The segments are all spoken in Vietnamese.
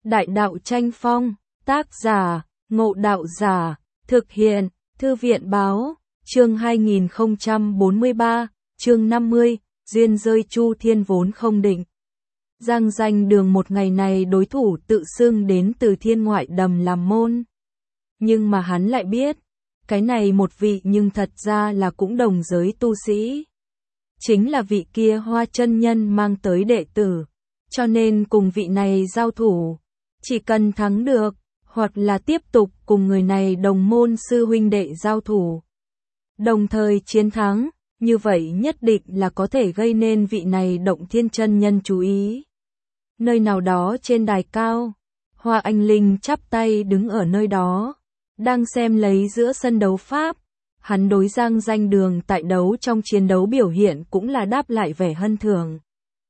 Đại đạo tranh phong, tác giả, Ngộ Đạo Giả, thực hiện, Thư viện báo, chương 2043, chương 50, duyên rơi Chu Thiên vốn không định. Giang Danh Đường một ngày này đối thủ tự xưng đến từ thiên ngoại đầm làm môn. Nhưng mà hắn lại biết, cái này một vị nhưng thật ra là cũng đồng giới tu sĩ. Chính là vị kia Hoa chân nhân mang tới đệ tử, cho nên cùng vị này giao thủ, chỉ cần thắng được, hoặc là tiếp tục cùng người này đồng môn sư huynh đệ giao thủ. Đồng thời chiến thắng, như vậy nhất định là có thể gây nên vị này Động Thiên chân nhân chú ý. Nơi nào đó trên đài cao, Hoa Anh Linh chắp tay đứng ở nơi đó, đang xem lấy giữa sân đấu pháp. Hắn đối Giang Danh Đường tại trong chiến đấu biểu hiện cũng là đáp lại vẻ hân thường.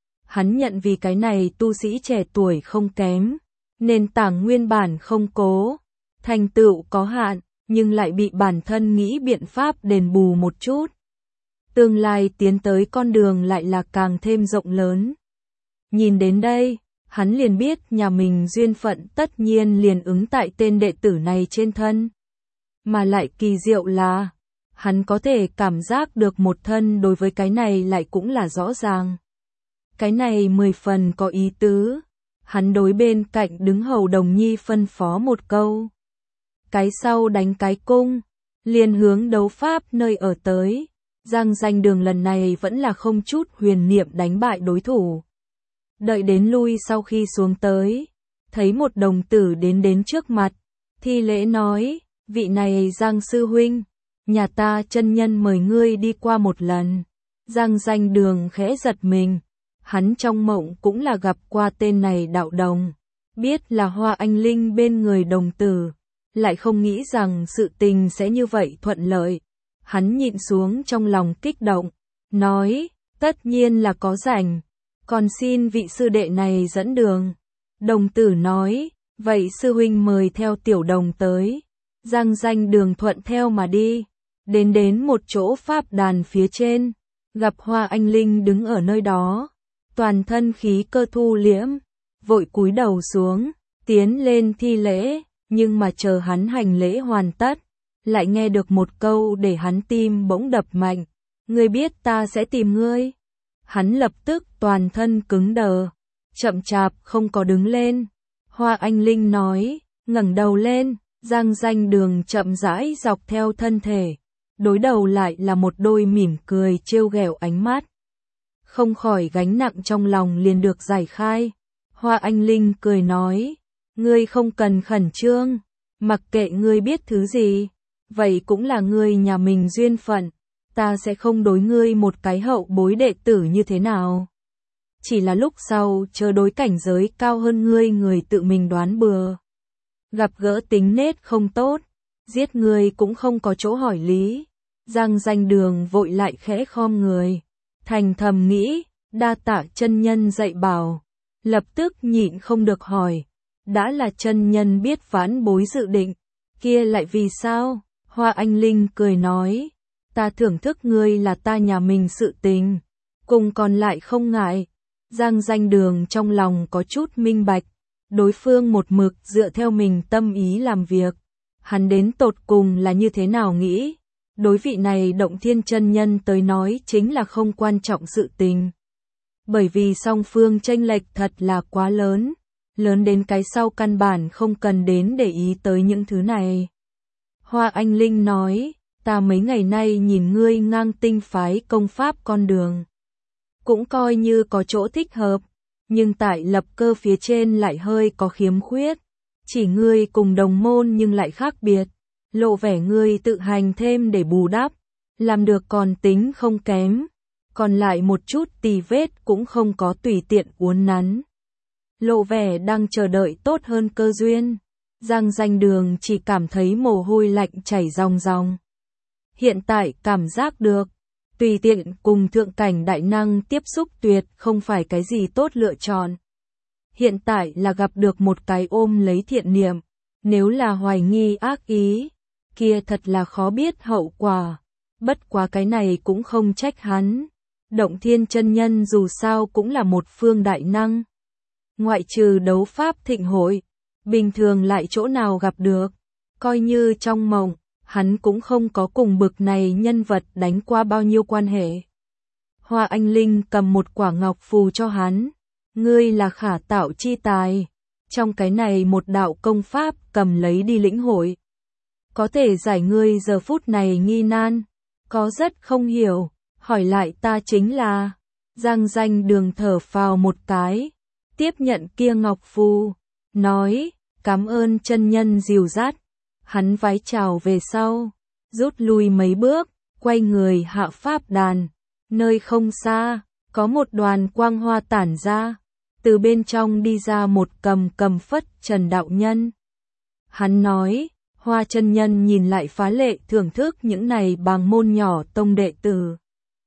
Hắn nhận vì cái này tu sĩ trẻ tuổi không kém, nền tảng nguyên bản không cố, thành tựu có hạn, nhưng lại bị bản thân nghĩ biện pháp đền bù một chút. Tương lai tiến tới con đường lại là càng thêm rộng lớn. Nhìn đến đây, hắn liền biết nhà mình duyên phận tất nhiên liền ứng tại tên đệ tử này trên thân. Mà lại kỳ diệu là, hắn có thể cảm giác được một thân đối với cái này lại cũng là rõ ràng. Cái này 10 phần có ý tứ. Hắn đối bên cạnh đứng hầu Đồng Nhi phân phó một câu. Cái sau đánh cái cung, liền hướng đấu pháp nơi ở tới. Giang Danh Đường lần này vẫn là không chút huyền niệm đánh bại đối thủ. Đợi đến lui sau khi xuống tới, thấy một đồng tử đến trước mặt, thi lễ nói, vị này Giang sư huynh, nhà ta chân nhân mời ngươi đi qua một lần. Giang Danh Đường khẽ giật mình, hắn trong mộng cũng là gặp qua tên này đạo đồng, biết là Hoa Anh Linh bên người đồng tử, lại không nghĩ rằng sự tình sẽ như vậy thuận lợi. Hắn nhịn xuống trong lòng kích động, nói, tất nhiên là có rảnh, còn xin vị sư đệ này dẫn đường. Đồng tử nói, vậy sư huynh mời theo tiểu đồng tới. Giang Danh Đường thuận theo mà đi, đến một chỗ pháp đàn phía trên, gặp Hoa Anh Linh đứng ở nơi đó, toàn thân khí cơ thu liễm, vội cúi đầu xuống, tiến lên thi lễ, nhưng mà chờ hắn hành lễ hoàn tất, lại nghe được một câu để hắn tim bỗng đập mạnh, ngươi biết ta sẽ tìm ngươi. Hắn lập tức toàn thân cứng đờ, chậm chạp không có đứng lên. Hoa Anh Linh nói, ngẩng đầu lên. Giang Danh Đường chậm rãi dọc theo thân thể, đối đầu lại là một đôi mỉm cười trêu ghẹo ánh mắt. Không khỏi gánh nặng trong lòng liền được giải khai. Hoa Anh Linh cười nói, ngươi không cần khẩn trương, mặc kệ ngươi biết thứ gì, vậy cũng là ngươi nhà mình duyên phận, ta sẽ không đối ngươi một cái hậu bối đệ tử như thế nào. Chỉ là lúc sau chờ đối cảnh giới cao hơn ngươi người tự mình đoán bừa. Gặp gỡ tính nết không tốt, giết người cũng không có chỗ hỏi lý. Giang Danh Đường vội lại khẽ khom người, thành thầm nghĩ, đa tạ chân nhân dạy bảo, lập tức nhịn không được hỏi, đã là chân nhân biết vãn bối dự định, kia lại vì sao? Hoa Anh Linh cười nói, ta thưởng thức ngươi là ta nhà mình sự tình, cùng còn lại không ngại. Giang Danh Đường trong lòng có chút minh bạch. Đối phương một mực dựa theo mình tâm ý làm việc, hắn đến tột cùng là như thế nào nghĩ, đối vị này Động Thiên chân nhân tới nói chính là không quan trọng sự tình. Bởi vì song phương chênh lệch thật là quá lớn, lớn đến cái sau căn bản không cần đến để ý tới những thứ này. Hoa Anh Linh nói, ta mấy ngày nay nhìn ngươi ngang tinh phái công pháp con đường, cũng coi như có chỗ thích hợp. Nhưng tại lập cơ phía trên lại hơi có khiếm khuyết, chỉ ngươi cùng đồng môn nhưng lại khác biệt, lộ vẻ ngươi tự hành thêm để bù đắp, làm được còn tính không kém, còn lại một chút tì vết cũng không có tùy tiện uốn nắn. Lộ vẻ đang chờ đợi tốt hơn cơ duyên. Giang Danh Đường chỉ cảm thấy mồ hôi lạnh chảy ròng ròng. Hiện tại cảm giác được, tùy tiện cùng thượng cảnh đại năng tiếp xúc tuyệt không phải cái gì tốt lựa chọn. Hiện tại là gặp được một cái ôm lấy thiện niệm, nếu là hoài nghi ác ý, kia thật là khó biết hậu quả. Bất quá cái này cũng không trách hắn. Động Thiên chân nhân dù sao cũng là một phương đại năng. ngoại trừ đấu pháp thịnh hội, bình thường lại chỗ nào gặp được, coi như trong mộng, hắn cũng không có cùng bực này nhân vật đánh qua bao nhiêu quan hệ. Hoa Anh Linh cầm một quả ngọc phù cho hắn, ngươi là khả tạo chi tài, trong cái này một đạo công pháp cầm lấy đi lĩnh hội. Có thể giải ngươi giờ phút này nghi nan, có rất không hiểu, hỏi lại ta chính là, Giang Danh Đường thở phào một cái, tiếp nhận kia ngọc phù, nói, cảm ơn chân nhân dìu dắt, hắn vái chào về sau, rút lui mấy bước, quay người hạ pháp đàn, nơi không xa, có một đoàn quang hoa tản ra, từ bên trong đi ra một cầm phất Trần đạo nhân. Hắn nói, Hoa chân nhân nhìn lại phá lệ thưởng thức những này bàng môn nhỏ tông đệ tử.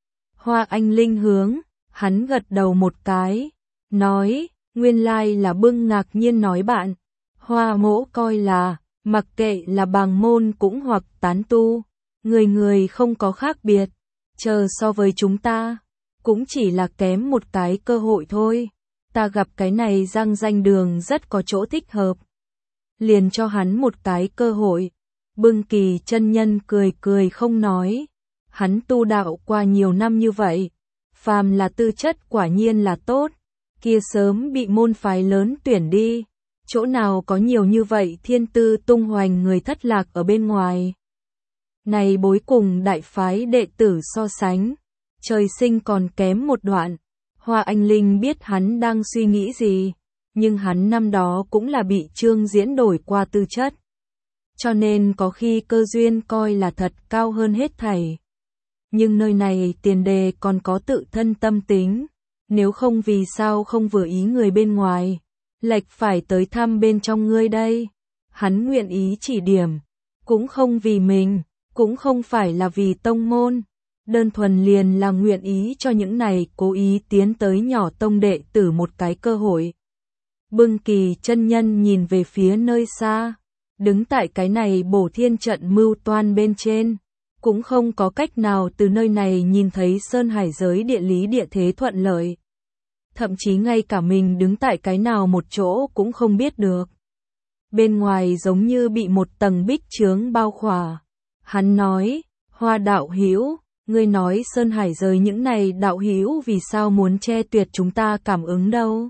Hoa Anh Linh hướng, hắn gật đầu một cái, nói, nguyên lai là bưng ngạc nhiên nói bạn. Hoa mỗ coi là, mặc kệ là bàng môn cũng hoặc tán tu, người người không có khác biệt, chờ so với chúng ta, cũng chỉ là kém một cái cơ hội thôi. Ta gặp cái này Giang Danh Đường rất có chỗ thích hợp, liền cho hắn một cái cơ hội. Bưng Kỳ chân nhân cười cười không nói, hắn tu đạo qua nhiều năm như vậy, phàm là tư chất quả nhiên là tốt, kia sớm bị môn phái lớn tuyển đi, chỗ nào có nhiều như vậy thiên tư tung hoành người thất lạc ở bên ngoài. Này bối cùng đại phái đệ tử so sánh, trời sinh còn kém một đoạn. Hoa Anh Linh biết hắn đang suy nghĩ gì, nhưng hắn năm đó cũng là bị Trương Diễn đổi qua tư chất, cho nên có khi cơ duyên coi là thật cao hơn hết thảy. Nhưng nơi này tiền đề còn có tự thân tâm tính, nếu không vì sao không vừa ý người bên ngoài, lệch phải tới thăm bên trong ngươi đây. Hắn nguyện ý chỉ điểm, cũng không vì mình, cũng không phải là vì tông môn, đơn thuần liền là nguyện ý cho những này cố ý tiến tới nhỏ tông đệ tử một cái cơ hội. Bưng Kỳ chân nhân nhìn về phía nơi xa, đứng tại cái này bổ thiên trận mưu toan bên trên, cũng không có cách nào từ nơi này nhìn thấy sơn hải giới địa lý địa thế thuận lợi. Thậm chí ngay cả mình đứng tại cái nào một chỗ cũng không biết được. Bên ngoài giống như bị một tầng bích chướng bao khỏa. Hắn nói, Hoa đạo hữu, ngươi nói sơn hải giới những này đạo hữu vì sao muốn che tuyệt chúng ta cảm ứng đâu?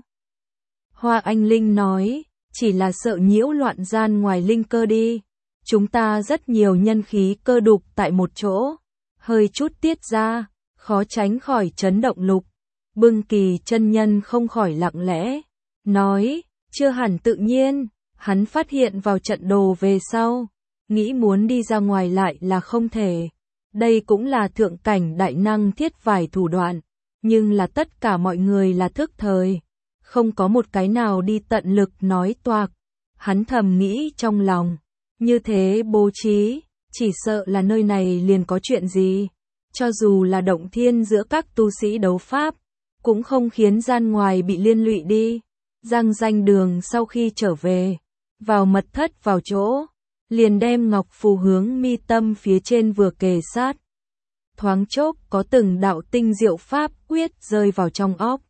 Hoa Anh Linh nói, chỉ là sợ nhiễu loạn gian ngoài linh cơ đi. Chúng ta rất nhiều nhân khí cơ đục tại một chỗ, hơi chút tiết ra, khó tránh khỏi chấn động lục. Bưng Kỳ chân nhân không khỏi lặng lẽ, nói, chưa hẳn tự nhiên, hắn phát hiện vào trận đồ về sau, nghĩ muốn đi ra ngoài lại là không thể. Đây cũng là thượng cảnh đại năng thiết vài thủ đoạn, nhưng là tất cả mọi người là thức thời, không có một cái nào đi tận lực nói toạc. Hắn thầm nghĩ trong lòng, như thế bố trí, chỉ sợ là nơi này liền có chuyện gì, cho dù là động thiên giữa các tu sĩ đấu pháp, cũng không khiến gian ngoài bị liên lụy đi. Giang Danh Đường sau khi trở về, vào mật thất vào chỗ, liền đem ngọc phù hướng mi tâm phía trên vừa kề sát. Thoáng chốc có từng đạo tinh diệu pháp quyết rơi vào trong óc.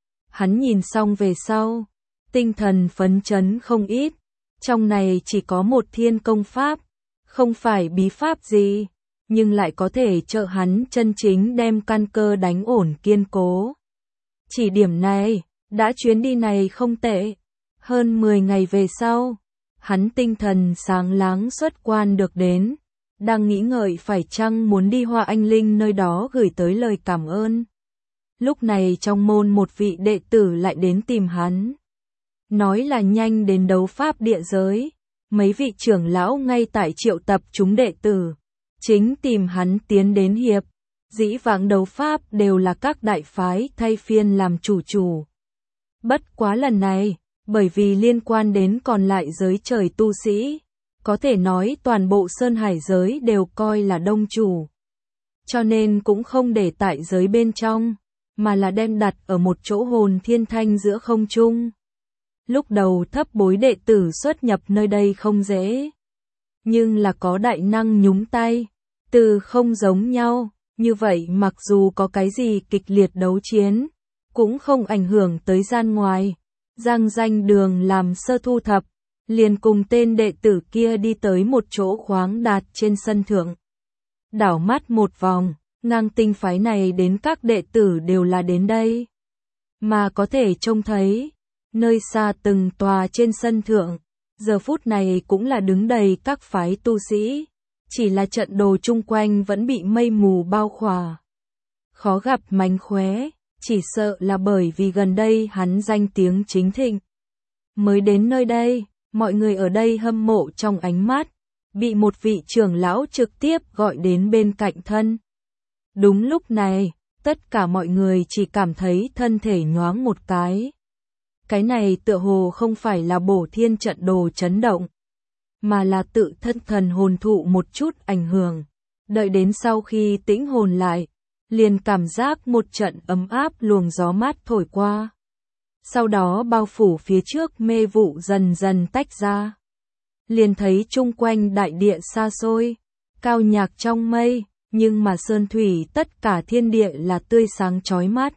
Hắn nhìn xong về sau, tinh thần phấn chấn không ít, trong này chỉ có một thiên công pháp, không phải bí pháp gì, nhưng lại có thể trợ hắn chân chính đem căn cơ đánh ổn kiên cố. Chỉ điểm này, đã chuyến đi này không tệ. Hơn 10 ngày về sau, hắn tinh thần sáng láng xuất quan được đến, đang nghĩ ngợi phải chăng muốn đi Hoa Anh Linh nơi đó gửi tới lời cảm ơn. Lúc này trong môn một vị đệ tử lại đến tìm hắn, nói là nhanh đến đấu pháp địa giới, mấy vị trưởng lão ngay tại triệu tập chúng đệ tử, chính tìm hắn tiến đến hiệp. Dĩ vãng đấu pháp đều là các đại phái thay phiên làm chủ. Bất quá lần này, bởi vì liên quan đến còn lại giới trời tu sĩ, có thể nói toàn bộ sơn hải giới đều coi là đông chủ. Cho nên cũng không để tại giới bên trong, mà là đem đặt ở một chỗ hồn thiên thanh giữa không trung. Lúc đầu thấp bối đệ tử xuất nhập nơi đây không dễ, nhưng là có đại năng nhúng tay, từ không giống nhau. Như vậy mặc dù có cái gì kịch liệt đấu chiến, cũng không ảnh hưởng tới gian ngoài. Giang Danh Đường làm sơ thu thập, liền cùng tên đệ tử kia đi tới một chỗ khoáng đạt trên sân thượng. Đảo mắt một vòng, ngang tinh phái này đến các đệ tử đều là đến đây. Mà có thể trông thấy, nơi xa từng tòa trên sân thượng, giờ phút này cũng là đứng đầy các phái tu sĩ. Chỉ là trận đồ chung quanh vẫn bị mây mù bao khỏa. Khó gặp mánh khóe, chỉ sợ là bởi vì gần đây hắn danh tiếng chính thịnh. Mới đến nơi đây, mọi người ở đây hâm mộ trong ánh mắt, bị một vị trưởng lão trực tiếp gọi đến bên cạnh thân. Đúng lúc này, tất cả mọi người chỉ cảm thấy thân thể nhoáng một cái. Cái này tựa hồ không phải là bổ thiên trận đồ chấn động, mà là tự thân thần hồn thụ một chút ảnh hưởng. Đợi đến sau khi tĩnh hồn lại, liền cảm giác một trận ấm áp luồng gió mát thổi qua. Sau đó bao phủ phía trước mê vụ dần dần tách ra. Liền thấy chung quanh đại địa xa xôi, cao nhạc trong mây, nhưng mà sơn thủy tất cả thiên địa là tươi sáng chói mắt.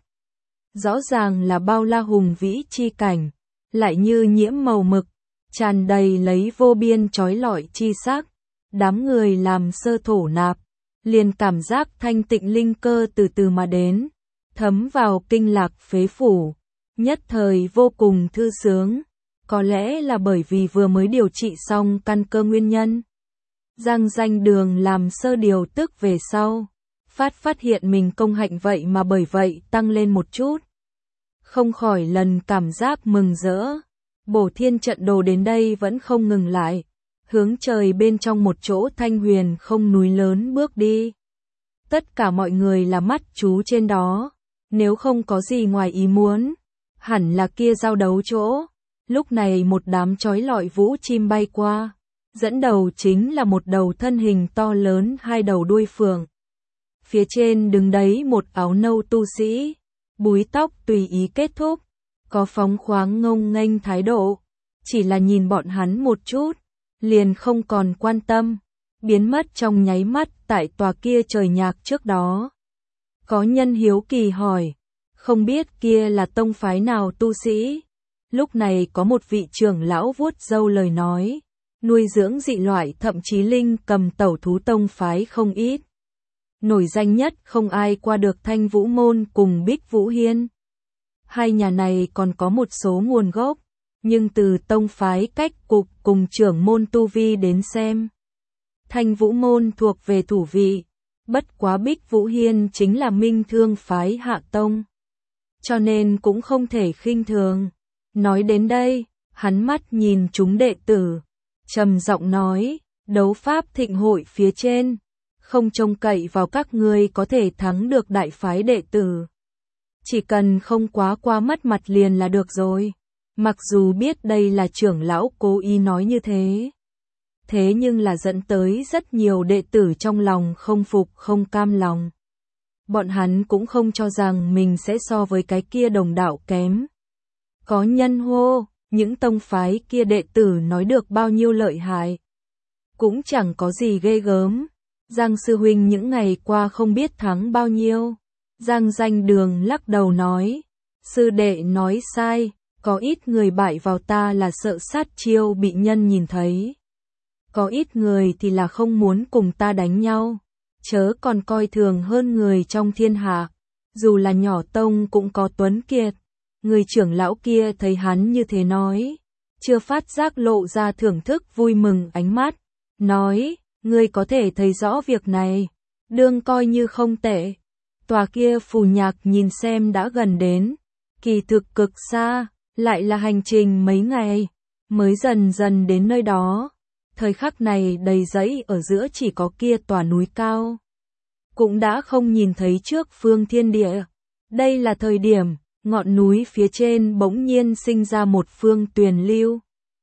Rõ ràng là bao la hùng vĩ chi cảnh, lại như nhiễm màu mực, tràn đầy lấy vô biên chói lọi chi sắc. Đám người làm sơ thổ nạp, liền cảm giác thanh tịnh linh cơ từ từ mà đến, thấm vào kinh lạc phế phủ, nhất thời vô cùng thư sướng. Có lẽ là bởi vì vừa mới điều trị xong căn cơ nguyên nhân. Giang Danh Đường làm sơ điều tức về sau, phát hiện mình công hạnh vậy mà bởi vậy tăng lên một chút. Không khỏi lần cảm giác mừng rỡ. Bổ thiên trận đồ đến đây vẫn không ngừng lại, hướng trời bên trong một chỗ thanh huyền không núi lớn bước đi. Tất cả mọi người là mắt chú trên đó, nếu không có gì ngoài ý muốn, hẳn là kia giao đấu chỗ. Lúc này một đám chói lọi vũ chim bay qua, dẫn đầu chính là một đầu thân hình to lớn hai đầu đuôi phượng. Phía trên đứng đấy một áo nâu tu sĩ, búi tóc tùy ý kết thúc, có phóng khoáng ngông nghênh thái độ, chỉ là nhìn bọn hắn một chút, liền không còn quan tâm, biến mất trong nháy mắt tại tòa kia trời nhạc trước đó. Có nhân hiếu kỳ hỏi, không biết kia là tông phái nào tu sĩ? Lúc này có một vị trưởng lão vuốt râu lời nói, nuôi dưỡng dị loại thậm chí linh cầm tẩu thú tông phái không ít. Nổi danh nhất không ai qua được Thanh Vũ Môn cùng Bích Vũ Hiên. Hai nhà này còn có một số nguồn gốc, nhưng từ tông phái cách cục cùng trưởng môn tu vi đến xem, Thanh Vũ Môn thuộc về thủ vị, bất quá Bích Vũ Hiên chính là minh thương phái hạ tông. Cho nên cũng không thể khinh thường. Nói đến đây, hắn mắt nhìn chúng đệ tử, trầm giọng nói, đấu pháp thịnh hội phía trên, không trông cậy vào các ngươi có thể thắng được đại phái đệ tử. Chỉ cần không quá qua mất mặt liền là được rồi. Mặc dù biết đây là trưởng lão cố ý nói như thế. Thế nhưng là dẫn tới rất nhiều đệ tử trong lòng không phục không cam lòng. Bọn hắn cũng không cho rằng mình sẽ so với cái kia đồng đạo kém. Có nhân hô, những tông phái kia đệ tử nói được bao nhiêu lợi hại. Cũng chẳng có gì ghê gớm. Giang sư huynh những ngày qua không biết thắng bao nhiêu. Giang Danh Đường lắc đầu nói, sư đệ nói sai, có ít người bại vào ta là sợ sát chiêu bị nhân nhìn thấy. Có ít người thì là không muốn cùng ta đánh nhau, chớ còn coi thường hơn người trong thiên hạ. Dù là nhỏ tông cũng có tuấn kiệt. Người trưởng lão kia thấy hắn như thế nói, chưa phát giác lộ ra thưởng thức vui mừng ánh mắt, nói, ngươi có thể thấy rõ việc này, đương coi như không tệ. Tòa kia phù nhạc nhìn xem đã gần đến, kỳ thực cực xa, lại là hành trình mấy ngày, mới dần dần đến nơi đó. Thời khắc này đầy dãy ở giữa chỉ có kia tòa núi cao. Cũng đã không nhìn thấy trước phương thiên địa. Đây là thời điểm, ngọn núi phía trên bỗng nhiên sinh ra một phương tuyền lưu.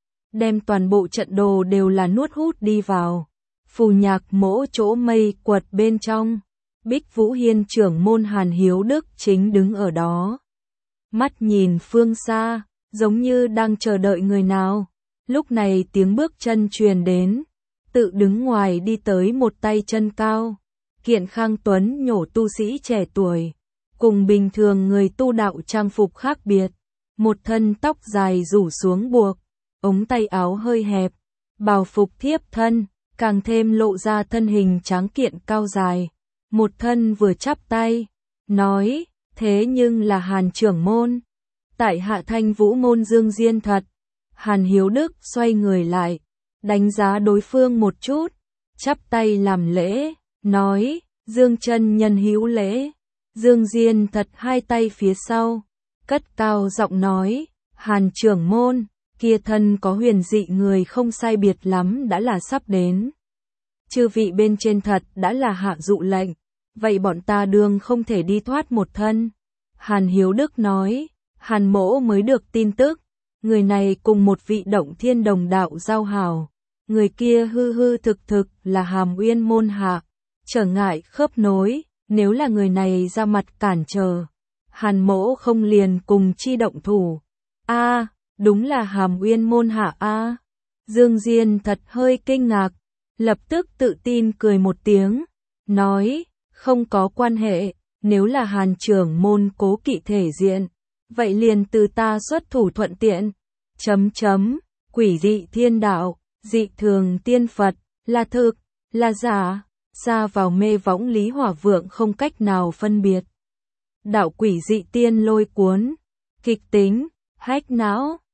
Đem toàn bộ trận đồ đều là nuốt hút đi vào. Phù nhạc mỗ chỗ mây quật bên trong. Bích Vũ Hiên trưởng môn Hàn Hiếu Đức chính đứng ở đó. Mắt nhìn phương xa, giống như đang chờ đợi người nào. Lúc này tiếng bước chân truyền đến. Tự đứng ngoài đi tới một tay chân cao. Kiện khang tuấn nhổ tu sĩ trẻ tuổi. Cùng bình thường người tu đạo trang phục khác biệt. một thân tóc dài rủ xuống buộc, ống tay áo hơi hẹp, bào phục thiếp thân, càng thêm lộ ra thân hình tráng kiện cao dài. Một thân vừa chắp tay, nói, thế nhưng là Hàn trưởng môn. Tại hạ Thanh Vũ môn Dương Diên thật. Hàn Hiếu Đức xoay người lại, đánh giá đối phương một chút, chắp tay làm lễ, nói, Dương chân nhân hữu lễ. Dương Diên thật hai tay phía sau, cất cao giọng nói, Hàn trưởng môn, kia thân có huyền dị người không sai biệt lắm đã là sắp đến. Chư vị bên trên thật đã là hạ dụ lệnh, vậy bọn ta đương không thể đi thoát một thân. Hàn Hiếu Đức nói, Hàn mỗ mới được tin tức, người này cùng một vị động thiên đồng đạo giao hảo, người kia hư hư thực thực là Hàm Uyên môn hạ, trở ngại khớp nối, nếu là người này ra mặt cản trở, Hàn mỗ không liền cùng chi động thủ. A, đúng là Hàm Uyên môn hạ a. Dương Diên thật hơi kinh ngạc, lập tức tự tin cười một tiếng, nói, không có quan hệ, nếu là Hàn trưởng môn cố kỵ thể diện, vậy liền từ ta xuất thủ thuận tiện. Quỷ dị thiên đạo, dị thường tiên Phật, là thực, là giả, xa vào mê võng Lý Hỏa Vượng không cách nào phân biệt. Đạo quỷ dị tiên lôi cuốn, kịch tính, hách não.